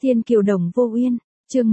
Thiên kiều đồng vô uyên, chương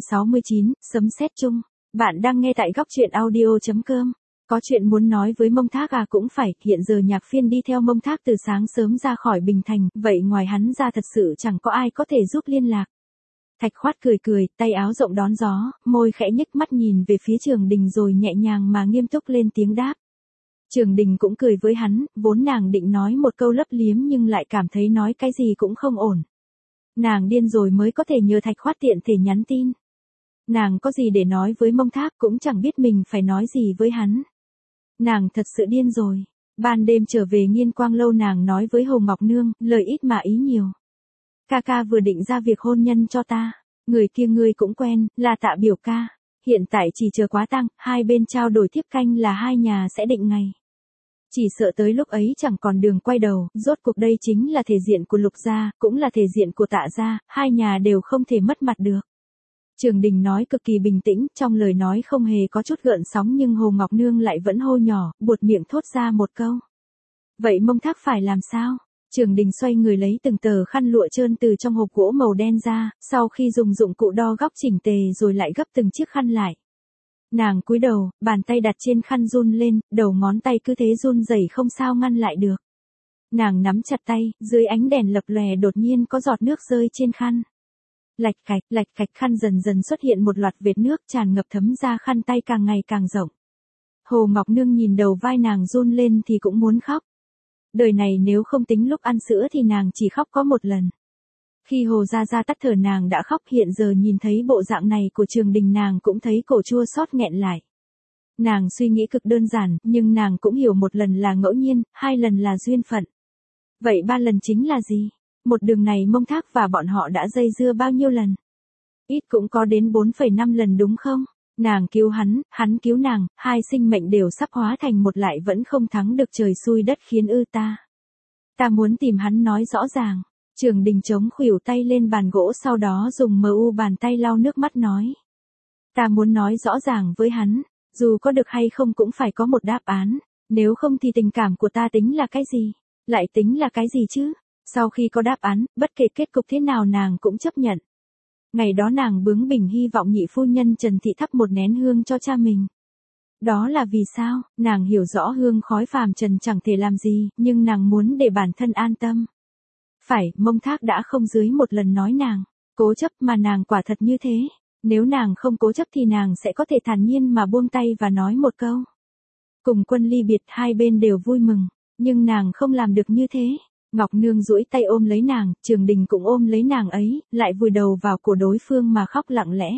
169, sấm sét chung. Bạn đang nghe tại góc truyện audio.com. Có chuyện muốn nói với Mông Thác à? Cũng phải, hiện giờ Nhạc Phiên đi theo Mông Thác từ sáng sớm ra khỏi Bình Thành, vậy ngoài hắn ra thật sự chẳng có ai có thể giúp liên lạc. Thạch Khoát cười cười, tay áo rộng đón gió, môi khẽ nhếch, mắt nhìn về phía Trường Đình rồi nhẹ nhàng mà nghiêm túc lên tiếng đáp. Trường Đình cũng cười với hắn, vốn nàng định nói một câu lấp liếm nhưng lại cảm thấy nói cái gì cũng không ổn. Nàng điên rồi mới có thể nhờ Thạch Khoát tiện thể nhắn tin. Nàng có gì để nói với Mông Thác cũng chẳng biết mình phải nói gì với hắn. Nàng thật sự điên rồi. Ban đêm trở về Nghiên Quang Lâu nàng nói với Hồ Ngọc Nương, lời ít mà ý nhiều. Ca ca vừa định ra việc hôn nhân cho ta. Người kia ngươi cũng quen, là Tạ biểu ca. Hiện tại chỉ chờ quá tang, hai bên trao đổi thiếp canh là hai nhà sẽ định ngày. Chỉ sợ tới lúc ấy chẳng còn đường quay đầu, rốt cuộc đây chính là thể diện của Lục gia, cũng là thể diện của Tạ gia, hai nhà đều không thể mất mặt được. Trường Đình nói cực kỳ bình tĩnh, trong lời nói không hề có chút gợn sóng nhưng Hồ Ngọc Nương lại vẫn hô nhỏ, buột miệng thốt ra một câu. Vậy Mông Thác phải làm sao? Trường Đình xoay người lấy từng tờ khăn lụa trơn từ trong hộp gỗ màu đen ra, sau khi dùng dụng cụ đo góc chỉnh tề rồi lại gấp từng chiếc khăn lại. Nàng cúi đầu, bàn tay đặt trên khăn run lên, đầu ngón tay cứ thế run rẩy không sao ngăn lại được. Nàng nắm chặt tay, dưới ánh đèn lập lòe đột nhiên có giọt nước rơi trên khăn. Lạch cạch khăn dần dần xuất hiện một loạt vệt nước tràn ngập thấm ra khăn tay càng ngày càng rộng. Hồ Ngọc Nương nhìn đầu vai nàng run lên thì cũng muốn khóc. Đời này nếu không tính lúc ăn sữa thì nàng chỉ khóc có một lần. Khi Hồ Gia Gia tắt thở nàng đã khóc, hiện giờ nhìn thấy bộ dạng này của Trường Đình nàng cũng thấy cổ chua xót nghẹn lại. Nàng suy nghĩ cực đơn giản, nhưng nàng cũng hiểu một lần là ngẫu nhiên, hai lần là duyên phận. Vậy ba lần chính là gì? Một đường này Mông Thác và bọn họ đã dây dưa bao nhiêu lần? Ít cũng có đến 4,5 lần đúng không? Nàng cứu hắn cứu nàng, hai sinh mệnh đều sắp hóa thành một lại vẫn không thắng được trời xui đất khiến ư ta. Ta muốn tìm hắn nói rõ ràng. Trường Đình chống khuỷu tay lên bàn gỗ sau đó dùng bàn tay lau nước mắt nói. Ta muốn nói rõ ràng với hắn, dù có được hay không cũng phải có một đáp án, nếu không thì tình cảm của ta tính là cái gì? Lại tính là cái gì chứ? Sau khi có đáp án, bất kể kết cục thế nào nàng cũng chấp nhận. Ngày đó nàng bướng bỉnh hy vọng nhị phu nhân Trần Thị thắp một nén hương cho cha mình. Đó là vì sao? Nàng hiểu rõ hương khói phàm trần chẳng thể làm gì, nhưng nàng muốn để bản thân an tâm. Phải, Mông Thác đã không dưới một lần nói nàng cố chấp, mà nàng quả thật như thế. Nếu nàng không cố chấp thì nàng sẽ có thể thản nhiên mà buông tay và nói một câu. Cùng quân ly biệt, hai bên đều vui mừng, nhưng nàng không làm được như thế. Ngọc Nương duỗi tay ôm lấy nàng, Trường Đình cũng ôm lấy nàng ấy, lại vùi đầu vào cổ đối phương mà khóc lặng lẽ.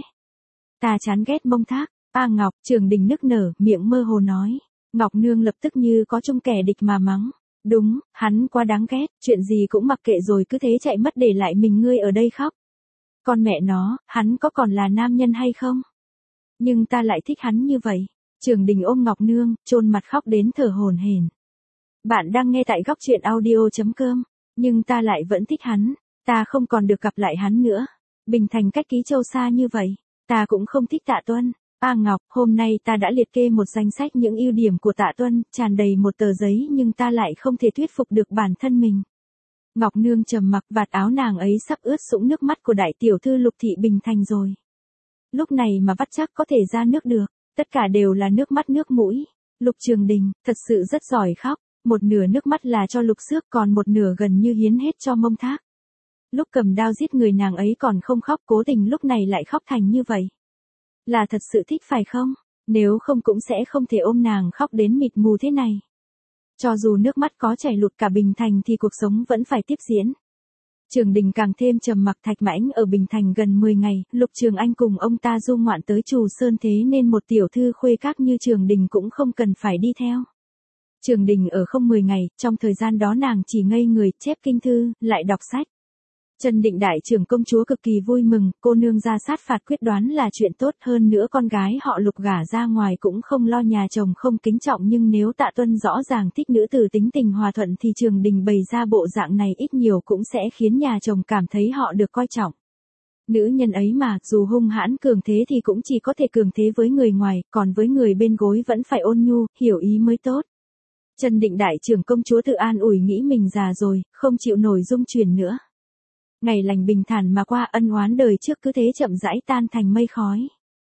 Ta chán ghét Mông Thác. Ngọc, Trường Đình nức nở, miệng mơ hồ nói. Ngọc Nương lập tức như có chung kẻ địch mà mắng. Đúng, hắn quá đáng ghét, chuyện gì cũng mặc kệ rồi cứ thế chạy mất để lại mình ngươi ở đây khóc. Con mẹ nó, hắn có còn là nam nhân hay không? Nhưng ta lại thích hắn như vậy. Trường Đình ôm Ngọc Nương, chôn mặt khóc đến thở hổn hển. Bạn đang nghe tại góc truyện audio.com. Nhưng ta lại vẫn thích hắn. Ta không còn được gặp lại hắn nữa. Bình Thành cách Ký Châu xa như vậy. Ta cũng không thích Tạ Tuân. Ngọc, hôm nay ta đã liệt kê một danh sách những ưu điểm của Tạ Tuân, tràn đầy một tờ giấy nhưng ta lại không thể thuyết phục được bản thân mình. Ngọc Nương trầm mặc, vạt áo nàng ấy sắp ướt sũng nước mắt của đại tiểu thư Lục Thị Bình Thành rồi. Lúc này mà vắt chắc có thể ra nước được, tất cả đều là nước mắt nước mũi. Lục Trường Đình, thật sự rất giỏi khóc, một nửa nước mắt là cho Lục Xước còn một nửa gần như hiến hết cho Mông Thác. Lúc cầm đao giết người nàng ấy còn không khóc, cố tình lúc này lại khóc thành như vậy. Là thật sự thích phải không? Nếu không cũng sẽ không thể ôm nàng khóc đến mịt mù thế này. Cho dù nước mắt có chảy lụt cả Bình Thành thì cuộc sống vẫn phải tiếp diễn. Trường Đình càng thêm trầm mặc. Thạch Mãnh ở Bình Thành gần 10 ngày, Lục Trường Anh cùng ông ta du ngoạn tới Trù Sơn, thế nên một tiểu thư khuê các như Trường Đình cũng không cần phải đi theo. Trường Đình ở không 10 ngày, trong thời gian đó nàng chỉ ngây người, chép kinh thư, lại đọc sách. Trần Định đại trưởng công chúa cực kỳ vui mừng, cô nương ra sát phạt quyết đoán là chuyện tốt, hơn nữa con gái họ Lục gả ra ngoài cũng không lo nhà chồng không kính trọng, nhưng nếu Tạ Tuân rõ ràng thích nữ tử tính tình hòa thuận thì Trường Đình bày ra bộ dạng này ít nhiều cũng sẽ khiến nhà chồng cảm thấy họ được coi trọng. Nữ nhân ấy mà, dù hung hãn cường thế thì cũng chỉ có thể cường thế với người ngoài, còn với người bên gối vẫn phải ôn nhu, hiểu ý mới tốt. Trần Định đại trưởng công chúa tự an ủi nghĩ mình già rồi, không chịu nổi dung chuyển nữa. Ngày lành bình thản mà qua, ân oán đời trước cứ thế chậm rãi tan thành mây khói.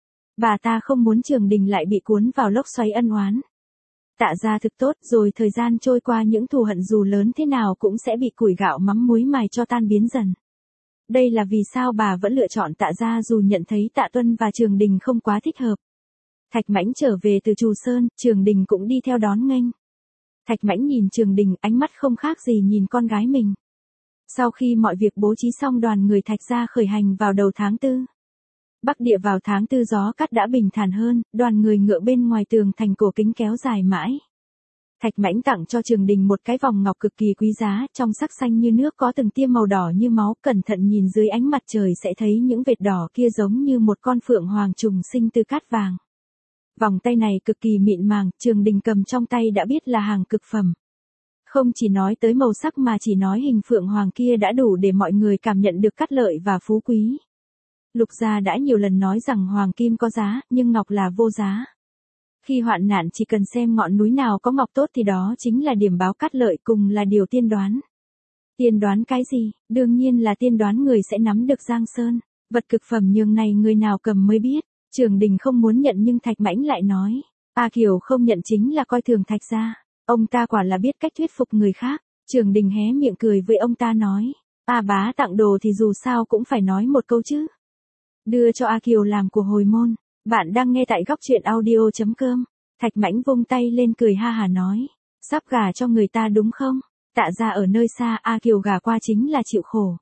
Bà ta không muốn Trường Đình lại bị cuốn vào lốc xoáy ân oán. Tạ gia thực tốt, rồi thời gian trôi qua những thù hận dù lớn thế nào cũng sẽ bị củi gạo mắm muối mài cho tan biến dần. Đây là vì sao bà vẫn lựa chọn Tạ gia dù nhận thấy Tạ Tuân và Trường Đình không quá thích hợp. Thạch Mãnh trở về từ Trù Sơn, Trường Đình cũng đi theo đón nghênh. Thạch Mãnh nhìn Trường Đình, ánh mắt không khác gì nhìn con gái mình. Sau khi mọi việc bố trí xong, đoàn người Thạch gia khởi hành vào đầu tháng 4. Bắc địa vào tháng 4 gió cát đã bình thản hơn, đoàn người ngựa bên ngoài tường thành cổ kính kéo dài mãi. Thạch Mãnh tặng cho Trường Đình một cái vòng ngọc cực kỳ quý giá, trong sắc xanh như nước có từng tia màu đỏ như máu, cẩn thận nhìn dưới ánh mặt trời sẽ thấy những vệt đỏ kia giống như một con phượng hoàng trùng sinh từ cát vàng. Vòng tay này cực kỳ mịn màng, Trường Đình cầm trong tay đã biết là hàng cực phẩm. Không chỉ nói tới màu sắc mà chỉ nói hình phượng hoàng kia đã đủ để mọi người cảm nhận được cát lợi và phú quý. Lục gia đã nhiều lần nói rằng hoàng kim có giá, nhưng ngọc là vô giá. Khi hoạn nạn chỉ cần xem ngọn núi nào có ngọc tốt thì đó chính là điểm báo cát lợi, cùng là điều tiên đoán. Tiên đoán cái gì? Đương nhiên là tiên đoán người sẽ nắm được Giang Sơn. Vật cực phẩm nhường này người nào cầm mới biết. Trường Đình không muốn nhận nhưng Thạch Mãnh lại nói. A Kiều không nhận chính là coi thường Thạch gia. Ông ta quả là biết cách thuyết phục người khác. Trường Đình hé miệng cười với ông ta nói. A bá tặng đồ thì dù sao cũng phải nói một câu chứ. Đưa cho A Kiều làm của hồi môn. Bạn đang nghe tại góc truyện audio.com. Thạch Mãnh vung tay lên cười ha hà nói. Sắp gả cho người ta đúng không? Tạ gia ở nơi xa, A Kiều gả qua chính là chịu khổ.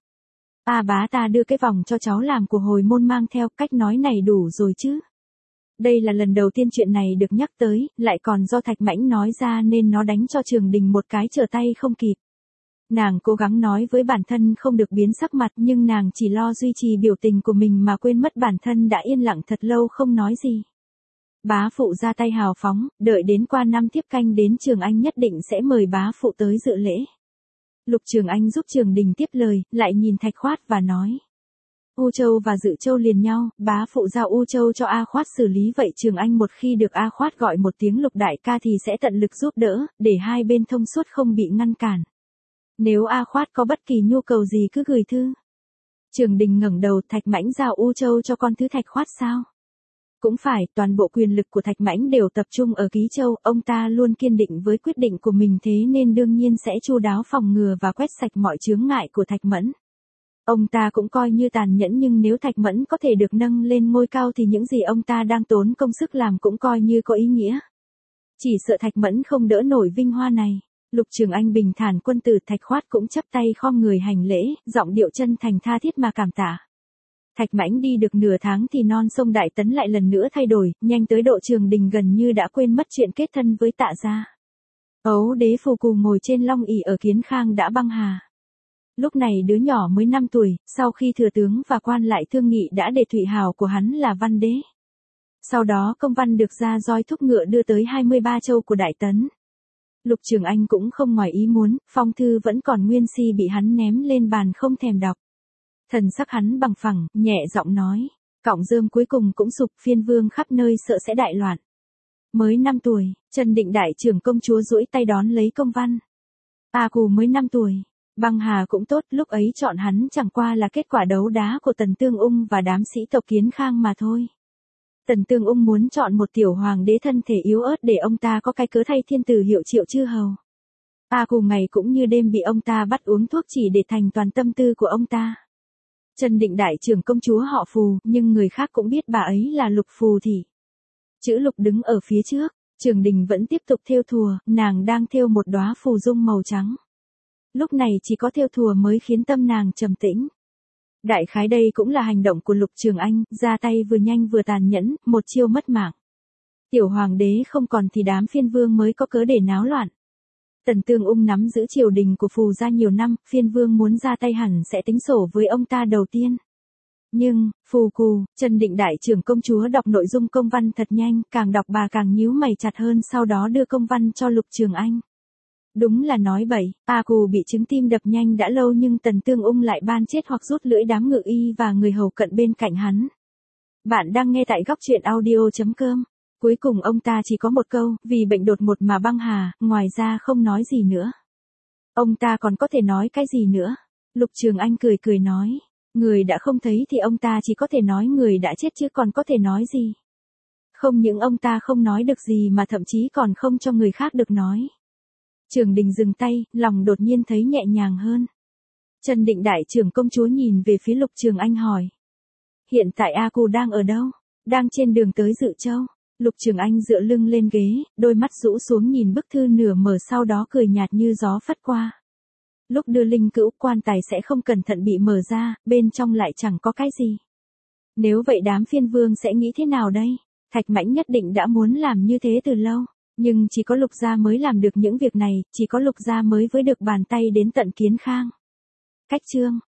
A bá ta đưa cái vòng cho cháu làm của hồi môn mang theo, cách nói này đủ rồi chứ. Đây là lần đầu tiên chuyện này được nhắc tới, lại còn do Thạch Mãnh nói ra nên nó đánh cho Trường Đình một cái trở tay không kịp. Nàng cố gắng nói với bản thân không được biến sắc mặt, nhưng nàng chỉ lo duy trì biểu tình của mình mà quên mất bản thân đã yên lặng thật lâu không nói gì. Bá phụ ra tay hào phóng, đợi đến qua năm tiếp canh đến Trường Anh nhất định sẽ mời bá phụ tới dự lễ. Lục Trường Anh giúp Trường Đình tiếp lời, lại nhìn Thạch Khoát và nói. U Châu và Dự Châu liền nhau, bá phụ giao U Châu cho A Khoát xử lý, vậy Trường Anh một khi được A Khoát gọi một tiếng Lục đại ca thì sẽ tận lực giúp đỡ, để hai bên thông suốt không bị ngăn cản. Nếu A Khoát có bất kỳ nhu cầu gì cứ gửi thư. Trường Đình ngẩng đầu, Thạch Mãnh giao U Châu cho con thứ Thạch Khoát sao? Cũng phải, toàn bộ quyền lực của Thạch Mãnh đều tập trung ở Ký Châu, ông ta luôn kiên định với quyết định của mình, thế nên đương nhiên sẽ chu đáo phòng ngừa và quét sạch mọi chướng ngại của Thạch Mẫn. Ông ta cũng coi như tàn nhẫn, nhưng nếu Thạch Mẫn có thể được nâng lên ngôi cao thì những gì ông ta đang tốn công sức làm cũng coi như có ý nghĩa. Chỉ sợ Thạch Mẫn không đỡ nổi vinh hoa này. Lục Trường Anh bình thản quân tử, Thạch Khoát cũng chắp tay khom người hành lễ, giọng điệu chân thành tha thiết mà cảm tạ. Thạch Mãnh đi được nửa tháng thì non sông Đại Tấn lại lần nữa thay đổi, nhanh tới độ Trường Đình gần như đã quên mất chuyện kết thân với Tạ gia. Ấu đế Phù Cù ngồi trên long ỷ ở Kiến Khang đã băng hà. Lúc này đứa nhỏ mới 5 tuổi, sau khi thừa tướng và quan lại thương nghị đã để Thụy hào của hắn là Văn Đế. Sau đó công văn được ra roi thúc ngựa đưa tới 23 châu của Đại Tấn. Lục Trường Anh cũng không ngoài ý muốn, phong thư vẫn còn nguyên si bị hắn ném lên bàn không thèm đọc. Thần sắc hắn bằng phẳng, nhẹ giọng nói, cọng rơm cuối cùng cũng sụp, phiên vương khắp nơi sợ sẽ đại loạn. Mới 5 tuổi, Trần Định đại trưởng công chúa duỗi tay đón lấy công văn. A Cù mới 5 tuổi, băng hà cũng tốt, lúc ấy chọn hắn chẳng qua là kết quả đấu đá của Tần Tương Ung và đám sĩ tộc Kiến Khang mà thôi. Tần Tương Ung muốn chọn một tiểu hoàng đế thân thể yếu ớt để ông ta có cái cớ thay thiên tử hiệu triệu chư hầu. A Cù ngày cũng như đêm bị ông ta bắt uống thuốc chỉ để thành toàn tâm tư của ông ta. Trần Định đại trưởng công chúa họ Phù, nhưng người khác cũng biết bà ấy là Lục Phù Thị. Chữ Lục đứng ở phía trước, Trường Đình vẫn tiếp tục thêu thùa, nàng đang thêu một đóa phù dung màu trắng. Lúc này chỉ có thêu thùa mới khiến tâm nàng trầm tĩnh. Đại khái đây cũng là hành động của Lục Trường Anh, ra tay vừa nhanh vừa tàn nhẫn, một chiêu mất mạng. Tiểu hoàng đế không còn thì đám phiên vương mới có cớ để náo loạn. Tần Tương Ung nắm giữ triều đình của Phù gia nhiều năm, phiên vương muốn ra tay hẳn sẽ tính sổ với ông ta đầu tiên. Nhưng, Phù Cù, Trần Định đại trưởng công chúa đọc nội dung công văn thật nhanh, càng đọc bà càng nhíu mày chặt hơn, sau đó đưa công văn cho Lục Trường Anh. Đúng là nói bậy, A Cù bị chứng tim đập nhanh đã lâu nhưng Tần Tương Ung lại ban chết hoặc rút lưỡi đám ngự y và người hầu cận bên cạnh hắn. Bạn đang nghe tại góc truyện audio.com. Cuối cùng ông ta chỉ có một câu, vì bệnh đột ngột mà băng hà, ngoài ra không nói gì nữa. Ông ta còn có thể nói cái gì nữa? Lục Trường Anh cười cười nói. Người đã không thấy thì ông ta chỉ có thể nói người đã chết chứ còn có thể nói gì. Không những ông ta không nói được gì mà thậm chí còn không cho người khác được nói. Trường Đình dừng tay, lòng đột nhiên thấy nhẹ nhàng hơn. Trần Định đại trưởng công chúa nhìn về phía Lục Trường Anh hỏi. Hiện tại A Cù đang ở đâu? Đang trên đường tới Dự Châu. Lục Trường Anh dựa lưng lên ghế, đôi mắt rũ xuống nhìn bức thư nửa mở sau đó cười nhạt như gió phất qua. Lúc đưa linh cữu quan tài sẽ không cẩn thận bị mở ra, bên trong lại chẳng có cái gì. Nếu vậy đám phiên vương sẽ nghĩ thế nào đây? Thạch Mãnh nhất định đã muốn làm như thế từ lâu, nhưng chỉ có Lục gia mới làm được những việc này, chỉ có Lục gia mới với được bàn tay đến tận Kiến Khang. Cách chương